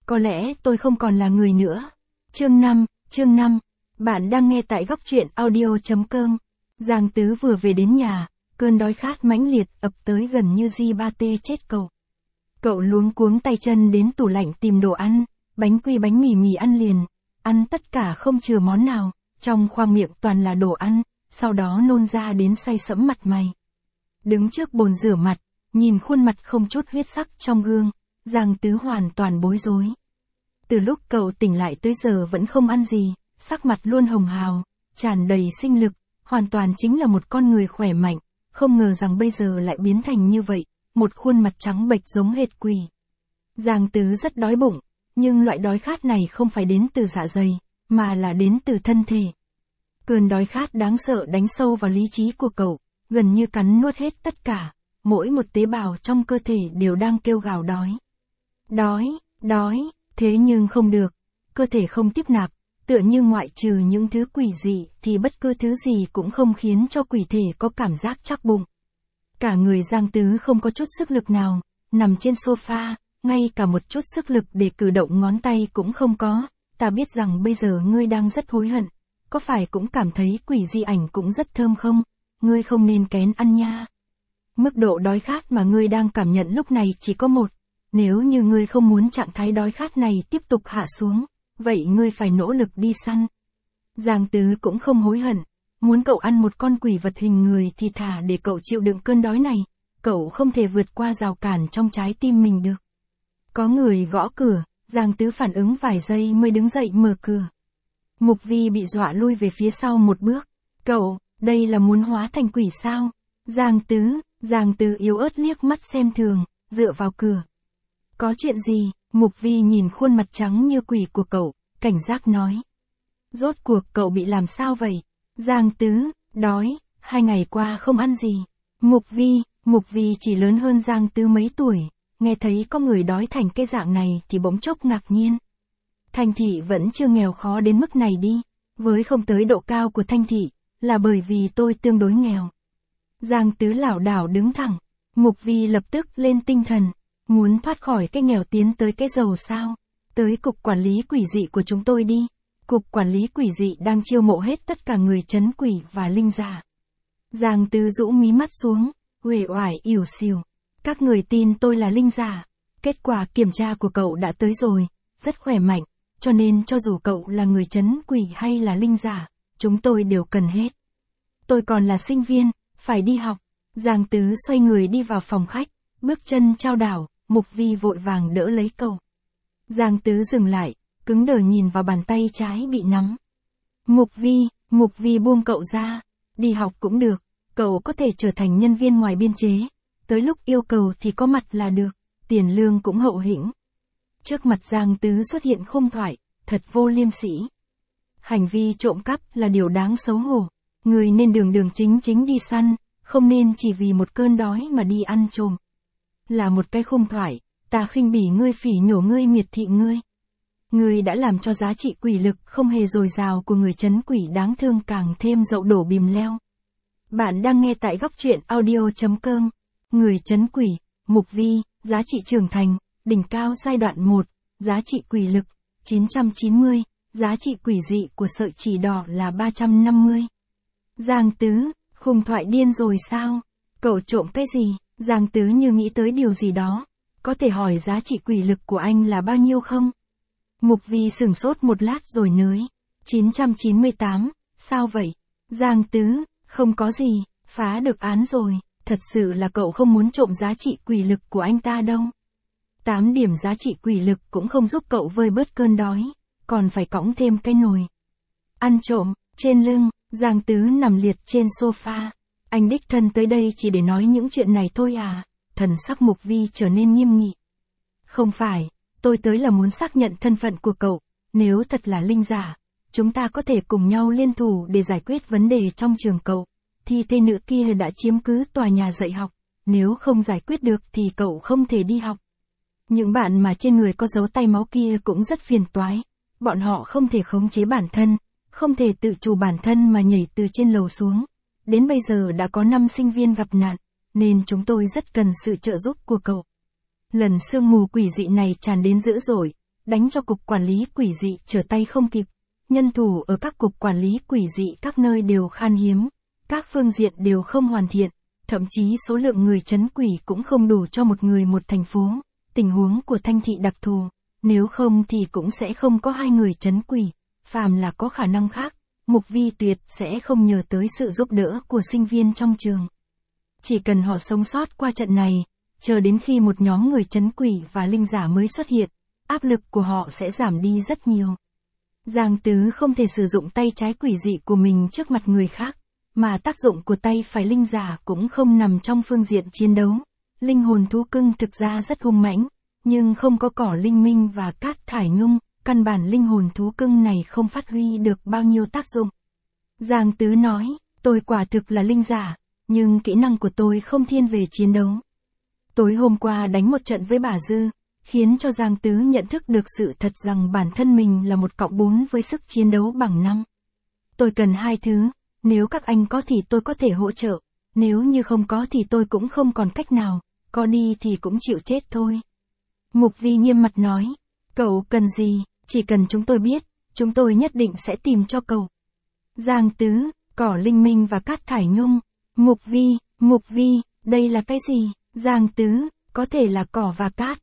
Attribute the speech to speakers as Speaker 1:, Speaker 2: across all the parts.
Speaker 1: Có lẽ tôi không còn là người nữa. Chương 5, bạn đang nghe tại góc truyện audio.com. Giang Tứ vừa về đến nhà, cơn đói khát mãnh liệt ập tới gần như ba tê chết cậu. Cậu luống cuống tay chân đến tủ lạnh tìm đồ ăn, bánh quy bánh mì ăn liền, ăn tất cả không chừa món nào, trong khoang miệng toàn là đồ ăn, sau đó nôn ra đến say sẫm mặt mày. Đứng trước bồn rửa mặt, nhìn khuôn mặt không chút huyết sắc trong gương, Giang Tứ hoàn toàn bối rối. Từ lúc cậu tỉnh lại tới giờ vẫn không ăn gì, sắc mặt luôn hồng hào, tràn đầy sinh lực, hoàn toàn chính là một con người khỏe mạnh, không ngờ rằng bây giờ lại biến thành như vậy, một khuôn mặt trắng bệch giống hệt quỷ. Giang Tứ rất đói bụng, nhưng loại đói khát này không phải đến từ dạ dày, mà là đến từ thân thể. Cơn đói khát đáng sợ đánh sâu vào lý trí của cậu, gần như cắn nuốt hết tất cả, mỗi một tế bào trong cơ thể đều đang kêu gào đói. Đói, thế nhưng không được, cơ thể không tiếp nạp, tựa như ngoại trừ những thứ quỷ dị thì bất cứ thứ gì cũng không khiến cho quỷ thể có cảm giác chắc bụng. Cả người Giang Tứ không có chút sức lực nào, nằm trên sofa, ngay cả một chút sức lực để cử động ngón tay cũng không có. Ta biết rằng bây giờ ngươi đang rất hối hận, có phải cũng cảm thấy quỷ di ảnh cũng rất thơm không? Ngươi không nên kén ăn nha. Mức độ đói khát mà ngươi đang cảm nhận lúc này chỉ có một. Nếu như ngươi không muốn trạng thái đói khát này tiếp tục hạ xuống, vậy ngươi phải nỗ lực đi săn. Giang Tứ cũng không hối hận, muốn cậu ăn một con quỷ vật hình người thì thà để cậu chịu đựng cơn đói này, cậu không thể vượt qua rào cản trong trái tim mình được. Có người gõ cửa, Giang Tứ phản ứng vài giây mới đứng dậy mở cửa. Mục Vi bị dọa lui về phía sau một bước. Cậu, đây là muốn hóa thành quỷ sao? Giang Tứ yếu ớt liếc mắt xem thường, dựa vào cửa. Có chuyện gì? Mục Vi nhìn khuôn mặt trắng như quỷ của cậu, cảnh giác nói. Rốt cuộc cậu bị làm sao vậy? Giang Tứ, đói, 2 ngày qua không ăn gì. Mục Vi chỉ lớn hơn Giang Tứ mấy tuổi, nghe thấy có người đói thành cái dạng này thì bỗng chốc ngạc nhiên. Thanh Thị vẫn chưa nghèo khó đến mức này đi, với không tới độ cao của Thanh Thị, là bởi vì tôi tương đối nghèo. Giang Tứ lảo đảo đứng thẳng, Mục Vi lập tức lên tinh thần, muốn thoát khỏi cái nghèo tiến tới cái giàu sao? Tới cục quản lý quỷ dị của chúng tôi đi. Cục quản lý quỷ dị đang chiêu mộ hết tất cả người trấn quỷ và linh giả. Giang Tứ rũ mí mắt xuống, uể oải ỉu xìu. Các người tin tôi là linh giả. Kết quả kiểm tra của cậu đã tới rồi, rất khỏe mạnh, cho nên cho dù cậu là người trấn quỷ hay là linh giả, chúng tôi đều cần hết. Tôi còn là sinh viên, phải đi học. Giang Tứ xoay người đi vào phòng khách, bước chân chao đảo, Mục Vi vội vàng đỡ lấy cậu. Giang Tứ dừng lại, cứng đờ nhìn vào bàn tay trái bị nắm. Mục Vi buông cậu ra. Đi học cũng được, cậu có thể trở thành nhân viên ngoài biên chế. Tới lúc yêu cầu thì có mặt là được, tiền lương cũng hậu hĩnh. Trước mặt Giang Tứ xuất hiện khung thoại, thật vô liêm sỉ. Hành vi trộm cắp là điều đáng xấu hổ. Người nên đường chính đi săn, không nên chỉ vì một cơn đói mà đi ăn trộm. Là một cái khung thoại, ta khinh bỉ ngươi, phỉ nhổ ngươi, miệt thị ngươi. Ngươi đã làm cho giá trị quỷ lực không hề dồi dào của người trấn quỷ đáng thương càng thêm dậu đổ bìm leo. Bạn đang nghe tại góc truyện audio.com. Người trấn quỷ, Mục Vi, giá trị trưởng thành, đỉnh cao giai đoạn 1, giá trị quỷ lực, 990, giá trị quỷ dị của sợi chỉ đỏ là 350. Giang Tứ, khung thoại điên rồi sao? Cậu trộm cái gì? Giang Tứ như nghĩ tới điều gì đó. Có thể hỏi giá trị quỷ lực của anh là bao nhiêu không? Mục Vi sửng sốt một lát rồi nới. 998, sao vậy? Giang Tứ, không có gì, phá được án rồi. Thật sự là cậu không muốn trộm giá trị quỷ lực của anh ta đâu. 8 điểm giá trị quỷ lực cũng không giúp cậu vơi bớt cơn đói, còn phải cõng thêm cái nồi. Ăn trộm, trên lưng, Giang Tứ nằm liệt trên sofa. Anh đích thân tới đây chỉ để nói những chuyện này thôi à? Thần sắc Mục Vi trở nên nghiêm nghị. Không phải, tôi tới là muốn xác nhận thân phận của cậu, nếu thật là linh giả, chúng ta có thể cùng nhau liên thủ để giải quyết vấn đề trong trường cậu. Thi thê nữ kia đã chiếm cứ tòa nhà dạy học, nếu không giải quyết được thì cậu không thể đi học. Những bạn mà trên người có dấu tay máu kia cũng rất phiền toái, bọn họ không thể khống chế bản thân, không thể tự chủ bản thân mà nhảy từ trên lầu xuống. Đến bây giờ đã có 5 sinh viên gặp nạn, nên chúng tôi rất cần sự trợ giúp của cậu. Lần sương mù quỷ dị này tràn đến dữ dội, đánh cho cục quản lý quỷ dị trở tay không kịp. Nhân thủ ở các cục quản lý quỷ dị các nơi đều khan hiếm, các phương diện đều không hoàn thiện, thậm chí số lượng người trấn quỷ cũng không đủ cho một người một thành phố. Tình huống của Thanh thị đặc thù, nếu không thì cũng sẽ không có 2 người trấn quỷ, phàm là có khả năng khác, Mục Vi tuyệt sẽ không nhờ tới sự giúp đỡ của sinh viên trong trường. Chỉ cần họ sống sót qua trận này, chờ đến khi một nhóm người trấn quỷ và linh giả mới xuất hiện, áp lực của họ sẽ giảm đi rất nhiều. Giang Tứ không thể sử dụng tay trái quỷ dị của mình trước mặt người khác, mà tác dụng của tay phải linh giả cũng không nằm trong phương diện chiến đấu. Linh hồn thú cưng thực ra rất hung mãnh, nhưng không có cỏ linh minh và cát thải nhung, căn bản linh hồn thú cưng này không phát huy được bao nhiêu tác dụng. Giang Tứ nói, tôi quả thực là linh giả, nhưng kỹ năng của tôi không thiên về chiến đấu. Tối hôm qua đánh một trận với bà Dư, khiến cho Giang Tứ nhận thức được sự thật rằng bản thân mình là 1+4 với sức chiến đấu bằng 5. Tôi cần 2 thứ, nếu các anh có thì tôi có thể hỗ trợ, nếu như không có thì tôi cũng không còn cách nào, có đi thì cũng chịu chết thôi. Mục Vi nghiêm mặt nói, cậu cần gì, chỉ cần chúng tôi biết, chúng tôi nhất định sẽ tìm cho cậu. Giang Tứ, cỏ linh minh và cát thải nhung. Mục Vi, đây là cái gì? Giang Tứ, có thể là cỏ và cát.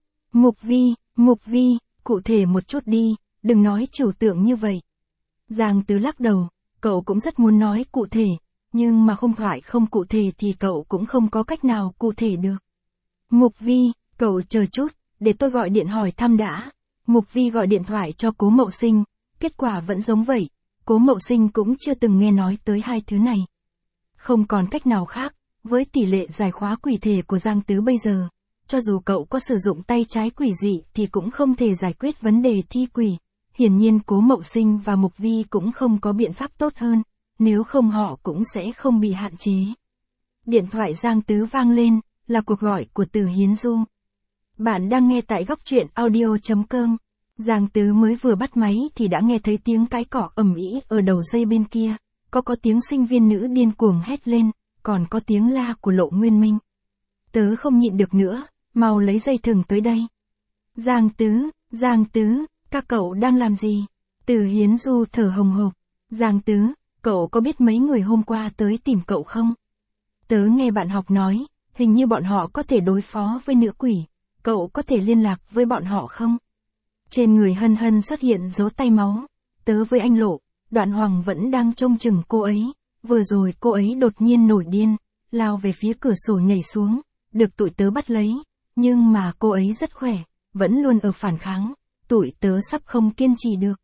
Speaker 1: Mục Vi, cụ thể một chút đi, đừng nói trừu tượng như vậy. Giang Tứ lắc đầu, cậu cũng rất muốn nói cụ thể, nhưng mà không thoại không cụ thể thì cậu cũng không có cách nào cụ thể được. Mục Vi, cậu chờ chút, để tôi gọi điện hỏi thăm đã. Mục Vi gọi điện thoại cho Cố Mậu Sinh, kết quả vẫn giống vậy, Cố Mậu Sinh cũng chưa từng nghe nói tới 2 thứ này. Không còn cách nào khác, với tỷ lệ giải khóa quỷ thể của Giang Tứ bây giờ, cho dù cậu có sử dụng tay trái quỷ dị thì cũng không thể giải quyết vấn đề thi quỷ. Hiển nhiên Cố Mậu Sinh và Mục Vi cũng không có biện pháp tốt hơn, nếu không họ cũng sẽ không bị hạn chế. Điện thoại Giang Tứ vang lên, là cuộc gọi của Từ Hiến Du. Bạn đang nghe tại góc truyện audio.com. Giang Tứ mới vừa bắt máy thì đã nghe thấy tiếng cái cỏ ầm ĩ ở đầu dây bên kia, có tiếng sinh viên nữ điên cuồng hét lên, còn có tiếng la của Lộ Nguyên Minh. Tớ không nhịn được nữa, mau lấy dây thừng tới đây. Giang Tứ, các cậu đang làm gì? Từ Hiến Du thở hồng hộc. Giang Tứ, cậu có biết mấy người hôm qua tới tìm cậu không? Tớ nghe bạn học nói, hình như bọn họ có thể đối phó với nữ quỷ, cậu có thể liên lạc với bọn họ không? Trên người Hân Hân xuất hiện dấu tay máu, tớ với anh Lộ, Đoạn Hoàng vẫn đang trông chừng cô ấy, vừa rồi cô ấy đột nhiên nổi điên, lao về phía cửa sổ nhảy xuống, được tụi tớ bắt lấy, nhưng mà cô ấy rất khỏe, vẫn luôn ở phản kháng, tụi tớ sắp không kiên trì được.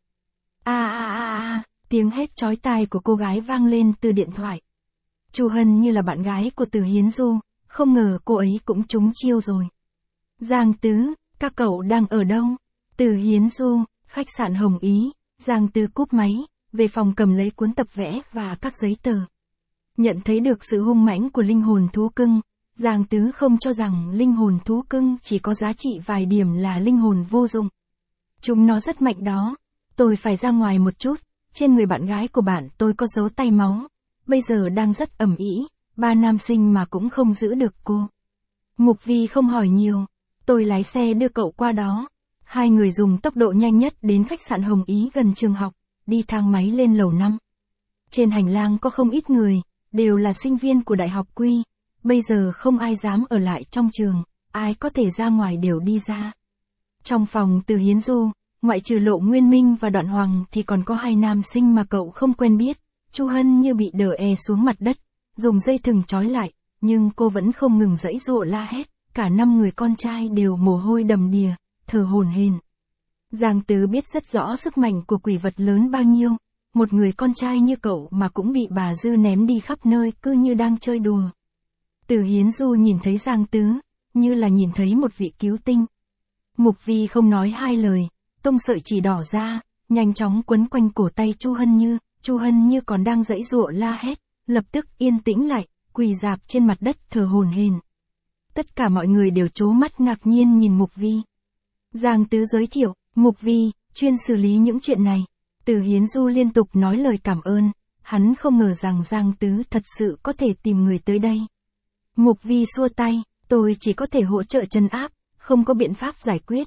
Speaker 1: Tiếng hét chói tai của cô gái vang lên từ điện thoại. Chu Hân như là bạn gái của Từ Hiến Du, không ngờ cô ấy cũng trúng chiêu rồi. Giang Tứ, các cậu đang ở đâu? Từ Hiến Du, khách sạn Hồng Ý. Giang Tứ cúp máy, về phòng cầm lấy cuốn tập vẽ và các giấy tờ. Nhận thấy được sự hung mãnh của linh hồn thú cưng, Giang Tứ không cho rằng linh hồn thú cưng chỉ có giá trị vài điểm là linh hồn vô dụng. Chúng nó rất mạnh đó. Tôi phải ra ngoài một chút, trên người bạn gái của bạn tôi có dấu tay máu, bây giờ đang rất ầm ĩ, 3 nam sinh mà cũng không giữ được cô. Mục Vi không hỏi nhiều, tôi lái xe đưa cậu qua đó. 2 người dùng tốc độ nhanh nhất đến khách sạn Hồng Ý gần trường học, đi thang máy lên lầu 5. Trên hành lang có không ít người, đều là sinh viên của Đại học Quy, bây giờ không ai dám ở lại trong trường, ai có thể ra ngoài đều đi ra. Trong phòng Từ Hiến Du, ngoại trừ Lộ Nguyên Minh và Đoạn Hoàng thì còn có 2 nam sinh mà cậu không quen biết. Chu Hân như bị đờ xuống mặt đất, dùng dây thừng trói lại, nhưng cô vẫn không ngừng giãy giụa la hét, cả 5 người con trai đều mồ hôi đầm đìa, thở hổn hển. Giang Tứ biết rất rõ sức mạnh của quỷ vật lớn bao nhiêu, một người con trai như cậu mà cũng bị bà Dư ném đi khắp nơi cứ như đang chơi đùa. Từ Hiến Du nhìn thấy Giang Tứ, như là nhìn thấy một vị cứu tinh. Mục Vi không nói 2 lời, tông sợi chỉ đỏ ra, nhanh chóng quấn quanh cổ tay Chu Hân Như còn đang giãy giụa la hét, lập tức yên tĩnh lại, quỳ rạp trên mặt đất thở hổn hển. Tất cả mọi người đều trố mắt ngạc nhiên nhìn Mục Vi. Giang Tứ giới thiệu, Mục Vi, chuyên xử lý những chuyện này. Từ Hiến Du liên tục nói lời cảm ơn, hắn không ngờ rằng Giang Tứ thật sự có thể tìm người tới đây. Mục Vi xua tay, tôi chỉ có thể hỗ trợ trấn áp, không có biện pháp giải quyết.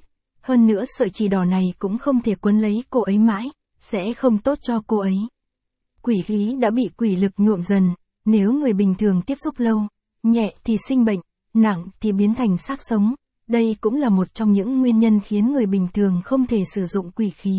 Speaker 1: Hơn nữa sợi chỉ đỏ này cũng không thể quấn lấy cô ấy mãi, sẽ không tốt cho cô ấy. Quỷ khí đã bị quỷ lực nhuộm dần, nếu người bình thường tiếp xúc lâu, nhẹ thì sinh bệnh, nặng thì biến thành xác sống. Đây cũng là một trong những nguyên nhân khiến người bình thường không thể sử dụng quỷ khí.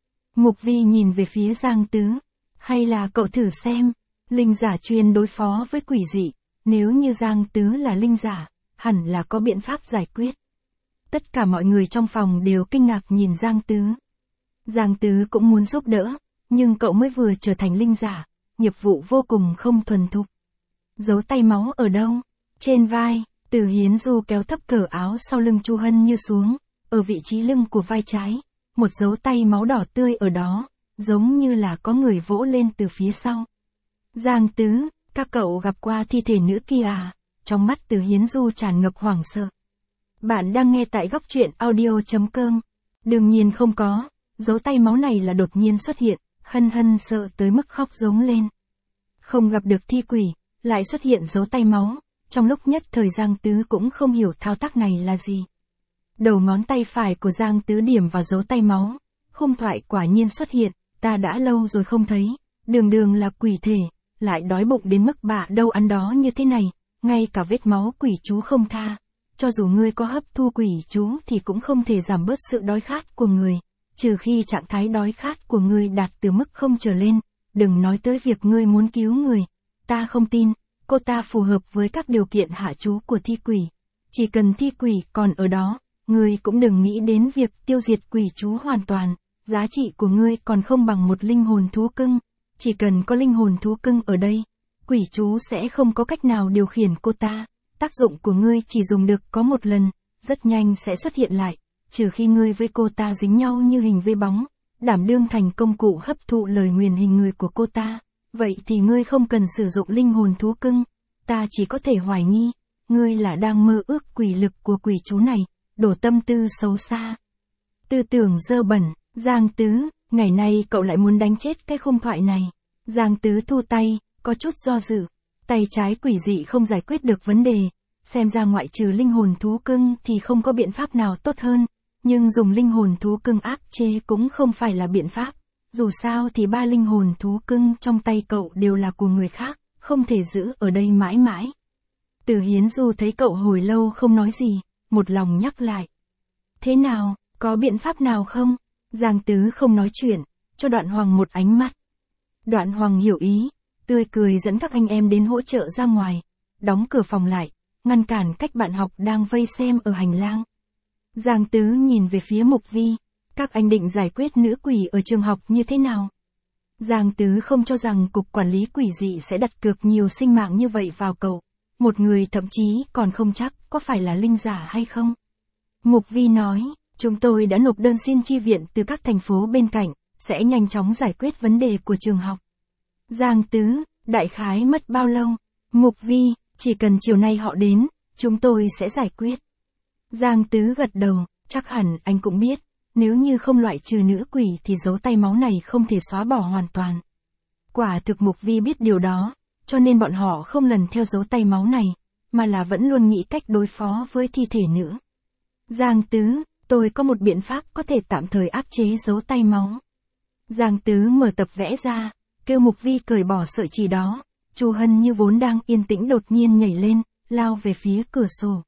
Speaker 1: Mục Vi nhìn về phía Giang Tứ. Hay là cậu thử xem, linh giả chuyên đối phó với quỷ dị, nếu như Giang Tứ là linh giả, hẳn là có biện pháp giải quyết. Tất cả mọi người trong phòng đều kinh ngạc nhìn Giang Tứ. Giang Tứ cũng muốn giúp đỡ, nhưng cậu mới vừa trở thành linh giả, nghiệp vụ vô cùng không thuần thục. Dấu tay máu ở đâu? Trên vai. Từ Hiến Du kéo thấp cờ áo sau lưng Chu Hân Như xuống, ở vị trí lưng của vai trái, một dấu tay máu đỏ tươi ở đó, giống như là có người vỗ lên từ phía sau. Giang Tứ, các cậu gặp qua thi thể nữ kia à? Trong mắt Từ Hiến Du tràn ngập hoảng sợ. Bạn đang nghe tại góc truyện audio.com. Đương nhiên không có, dấu tay máu này là đột nhiên xuất hiện, Hân Hân sợ tới mức khóc giống lên. Không gặp được thi quỷ, lại xuất hiện dấu tay máu. Trong lúc nhất thời Giang Tứ cũng không hiểu thao tác này là gì. Đầu ngón tay phải của Giang Tứ điểm vào dấu tay máu. Khung thoại quả nhiên xuất hiện, ta đã lâu rồi không thấy, đường là quỷ thể, lại đói bụng đến mức bạ đâu ăn đó như thế này, ngay cả vết máu quỷ chú không tha. Cho dù ngươi có hấp thu quỷ chú thì cũng không thể giảm bớt sự đói khát của người, trừ khi trạng thái đói khát của ngươi đạt từ mức không trở lên, đừng nói tới việc ngươi muốn cứu người, ta không tin. Cô ta phù hợp với các điều kiện hạ chú của thi quỷ. Chỉ cần thi quỷ còn ở đó, ngươi cũng đừng nghĩ đến việc tiêu diệt quỷ chú hoàn toàn. Giá trị của ngươi còn không bằng một linh hồn thú cưng. Chỉ cần có linh hồn thú cưng ở đây, quỷ chú sẽ không có cách nào điều khiển cô ta. Tác dụng của ngươi chỉ dùng được có một lần, rất nhanh sẽ xuất hiện lại. Trừ khi ngươi với cô ta dính nhau như hình với bóng, đảm đương thành công cụ hấp thụ lời nguyền hình người của cô ta. Vậy thì ngươi không cần sử dụng linh hồn thú cưng, ta chỉ có thể hoài nghi, ngươi là đang mơ ước quỷ lực của quỷ chú này, đổ tâm tư xấu xa. Tư tưởng dơ bẩn, Giang Tứ, ngày nay cậu lại muốn đánh chết cái khung thoại này. Giang Tứ thu tay, có chút do dự, tay trái quỷ dị không giải quyết được vấn đề, xem ra ngoại trừ linh hồn thú cưng thì không có biện pháp nào tốt hơn, nhưng dùng linh hồn thú cưng áp chế cũng không phải là biện pháp. Dù sao thì 3 linh hồn thú cưng trong tay cậu đều là của người khác, không thể giữ ở đây mãi mãi. Từ Hiến Du thấy cậu hồi lâu không nói gì, một lòng nhắc lại. Thế nào, có biện pháp nào không? Giang Tứ không nói chuyện, cho Đoạn Hoàng một ánh mắt. Đoạn Hoàng hiểu ý, tươi cười dẫn các anh em đến hỗ trợ ra ngoài, đóng cửa phòng lại, ngăn cản cách bạn học đang vây xem ở hành lang. Giang Tứ nhìn về phía Mục Vi. Các anh định giải quyết nữ quỷ ở trường học như thế nào? Giang Tứ không cho rằng cục quản lý quỷ dị sẽ đặt cược nhiều sinh mạng như vậy vào cậu. Một người thậm chí còn không chắc có phải là linh giả hay không. Mục Vi nói, chúng tôi đã nộp đơn xin chi viện từ các thành phố bên cạnh, sẽ nhanh chóng giải quyết vấn đề của trường học. Giang Tứ, đại khái mất bao lâu? Mục Vi, chỉ cần chiều nay họ đến, chúng tôi sẽ giải quyết. Giang Tứ gật đầu, chắc hẳn anh cũng biết. Nếu như không loại trừ nữ quỷ thì dấu tay máu này không thể xóa bỏ hoàn toàn. Quả thực Mục Vi biết điều đó, cho nên bọn họ không lần theo dấu tay máu này, mà là vẫn luôn nghĩ cách đối phó với thi thể nữ. Giang Tứ, tôi có một biện pháp có thể tạm thời áp chế dấu tay máu. Giang Tứ mở tập vẽ ra, kêu Mục Vi cởi bỏ sợi chỉ đó. Chu Hân Như vốn đang yên tĩnh đột nhiên nhảy lên, lao về phía cửa sổ.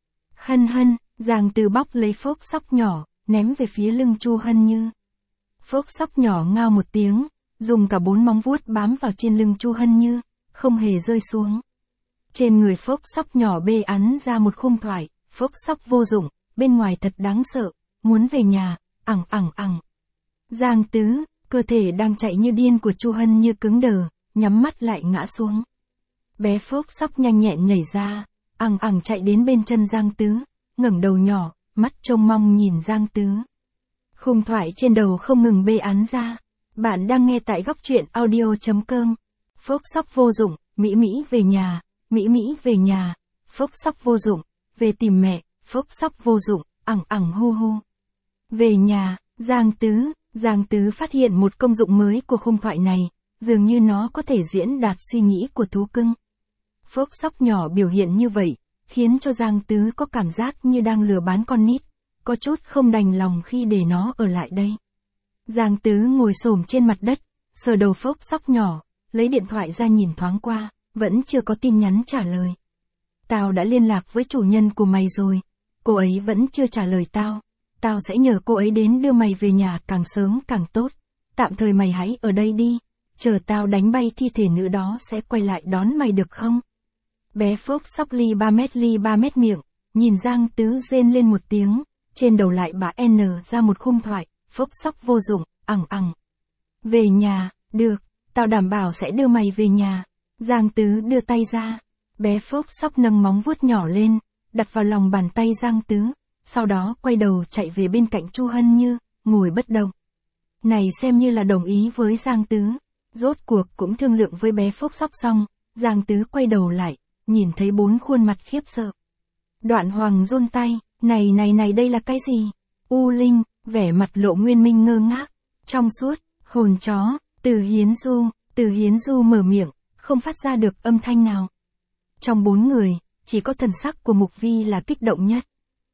Speaker 1: Hân Hân, Giang Tứ bóc lấy phốc sóc nhỏ, ném về phía lưng Chu Hân Như. Phốc sóc nhỏ ngao một tiếng, dùng cả 4 móng vuốt bám vào trên lưng Chu Hân Như, không hề rơi xuống. Trên người phốc sóc nhỏ bê ắn ra một khung thoại, phốc sóc vô dụng, bên ngoài thật đáng sợ, muốn về nhà, ẳng. Giang Tứ, cơ thể đang chạy như điên của Chu Hân Như cứng đờ, nhắm mắt lại ngã xuống. Bé phốc sóc nhanh nhẹn nhảy ra, ẳng chạy đến bên chân Giang Tứ, ngẩng đầu nhỏ, mắt trông mong nhìn Giang Tứ. Khung thoại trên đầu không ngừng bê ắn ra. Bạn đang nghe tại góc truyện audio.com. Phốc sóc vô dụng, Mỹ về nhà, Mỹ về nhà. Phốc sóc vô dụng, về tìm mẹ, phốc sóc vô dụng, ẳng hu. Về nhà, Giang Tứ phát hiện một công dụng mới của khung thoại này, dường như nó có thể diễn đạt suy nghĩ của thú cưng. Phốc sóc nhỏ biểu hiện như vậy, khiến cho Giang Tứ có cảm giác như đang lừa bán con nít. có chút không đành lòng khi để nó ở lại đây. Giang Tứ ngồi xổm trên mặt đất, sờ đầu phốc sóc nhỏ, lấy điện thoại ra nhìn thoáng qua, vẫn chưa có tin nhắn trả lời. Tao đã liên lạc với chủ nhân của mày rồi, cô ấy vẫn chưa trả lời tao. Tao sẽ nhờ cô ấy đến đưa mày về nhà càng sớm càng tốt. Tạm thời mày hãy ở đây đi, chờ tao đánh bay thi thể nữ đó sẽ quay lại đón mày được không? Bé Phúc sóc ly 3 mét miệng, nhìn Giang Tứ rên lên một tiếng, trên đầu lại bả N ra một khung thoại, Phúc sóc vô dụng, ẳng. Về nhà, được, tao đảm bảo sẽ đưa mày về nhà. Giang Tứ đưa tay ra, bé Phúc sóc nâng móng vuốt nhỏ lên, đặt vào lòng bàn tay Giang Tứ, sau đó quay đầu chạy về bên cạnh Chu Hân Như, ngồi bất động. Này xem như là đồng ý với Giang Tứ, rốt cuộc cũng thương lượng với bé Phúc sóc xong, Giang Tứ quay đầu lại, nhìn thấy 4 khuôn mặt khiếp sợ. Đoạn Hoàng run tay, này đây là cái gì? U Linh, vẻ mặt Lộ Nguyên Minh ngơ ngác, trong suốt, hồn chó, Từ Hiến Du mở miệng, không phát ra được âm thanh nào. Trong 4 người, chỉ có thần sắc của Mục Vi là kích động nhất.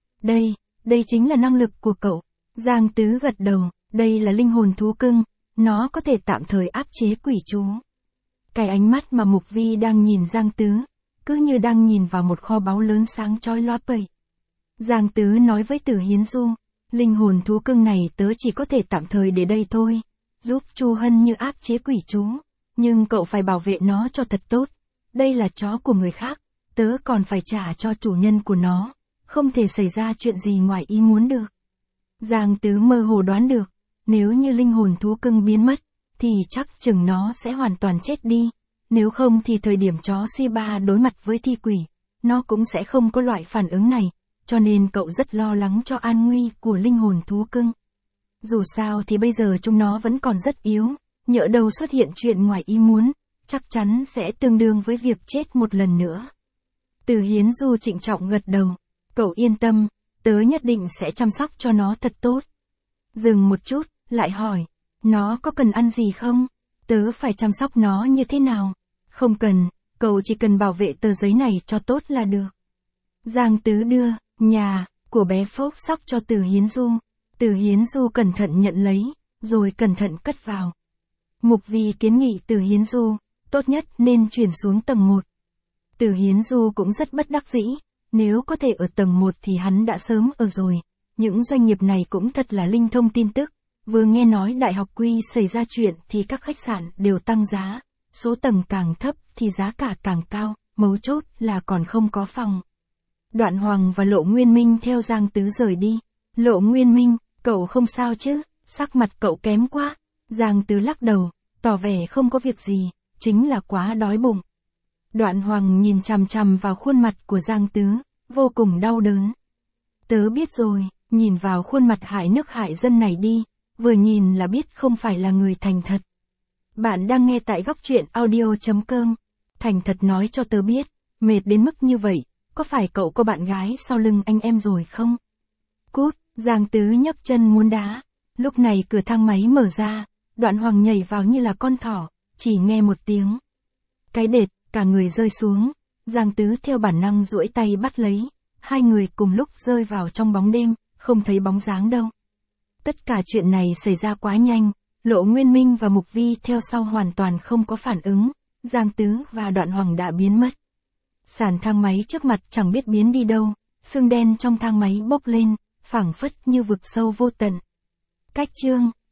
Speaker 1: Đây chính là năng lực của cậu. Giang Tứ gật đầu, đây là linh hồn thú cưng, nó có thể tạm thời áp chế quỷ chú. Cái ánh mắt mà Mục Vi đang nhìn Giang Tứ, cứ như đang nhìn vào một kho báu lớn sáng chói lóa bẩy. Giang Tứ nói với Từ Hiến Du, linh hồn thú cưng này tớ chỉ có thể tạm thời để đây thôi, giúp Chu Hân Như áp chế quỷ chú, nhưng cậu phải bảo vệ nó cho thật tốt. Đây là chó của người khác, tớ còn phải trả cho chủ nhân của nó, không thể xảy ra chuyện gì ngoài ý muốn được. Giang Tứ mơ hồ đoán được, nếu như linh hồn thú cưng biến mất, thì chắc chừng nó sẽ hoàn toàn chết đi, nếu không thì thời điểm chó Shiba đối mặt với thi quỷ, nó cũng sẽ không có loại phản ứng này, cho nên cậu rất lo lắng cho an nguy của linh hồn thú cưng. Dù sao thì bây giờ chúng nó vẫn còn rất yếu, nhỡ đâu xuất hiện chuyện ngoài ý muốn, chắc chắn sẽ tương đương với việc chết một lần nữa. Từ Hiến Du trịnh trọng gật đầu, cậu yên tâm, tớ nhất định sẽ chăm sóc cho nó thật tốt. Dừng một chút, lại hỏi, nó có cần ăn gì không? Tớ phải chăm sóc nó như thế nào? Không cần, cậu chỉ cần bảo vệ tờ giấy này cho tốt là được. Giang Tứ đưa nhà của bé Phúc sóc cho Từ Hiến Du. Từ Hiến Du cẩn thận nhận lấy, rồi cẩn thận cất vào. Mục Vi kiến nghị Từ Hiến Du, tốt nhất nên chuyển xuống tầng 1. Từ Hiến Du cũng rất bất đắc dĩ, nếu có thể ở tầng 1 thì hắn đã sớm ở rồi. Những doanh nghiệp này cũng thật là linh thông tin tức, vừa nghe nói Đại học Quy xảy ra chuyện thì các khách sạn đều tăng giá, số tầng càng thấp thì giá cả càng cao, mấu chốt là còn không có phòng. Đoạn Hoàng và Lộ Nguyên Minh theo Giang Tứ rời đi. Lộ Nguyên Minh, cậu không sao chứ, sắc mặt cậu kém quá. Giang Tứ lắc đầu, tỏ vẻ không có việc gì, chính là quá đói bụng. Đoạn Hoàng nhìn chằm chằm vào khuôn mặt của Giang Tứ, vô cùng đau đớn. Tớ biết rồi, nhìn vào khuôn mặt hại nước hại dân này đi, vừa nhìn là biết không phải là người thành thật. Bạn đang nghe tại góc truyện audio.com. Thành thật nói cho tớ biết, mệt đến mức như vậy, có phải cậu có bạn gái sau lưng anh em rồi không? Cút, Giang Tứ nhấc chân muốn đá. Lúc này cửa thang máy mở ra, Đoạn Hoàng nhảy vào như là con thỏ, chỉ nghe một tiếng. Cái đệt, cả người rơi xuống, Giang Tứ theo bản năng duỗi tay bắt lấy, hai người cùng lúc rơi vào trong bóng đêm, không thấy bóng dáng đâu. Tất cả chuyện này xảy ra quá nhanh, Lộ Nguyên Minh và Mục Vi theo sau hoàn toàn không có phản ứng, Giang Tứ và Đoạn Hoàng đã biến mất. Sàn thang máy trước mặt chẳng biết biến đi đâu, sương đen trong thang máy bốc lên, phảng phất như vực sâu vô tận. Cách chương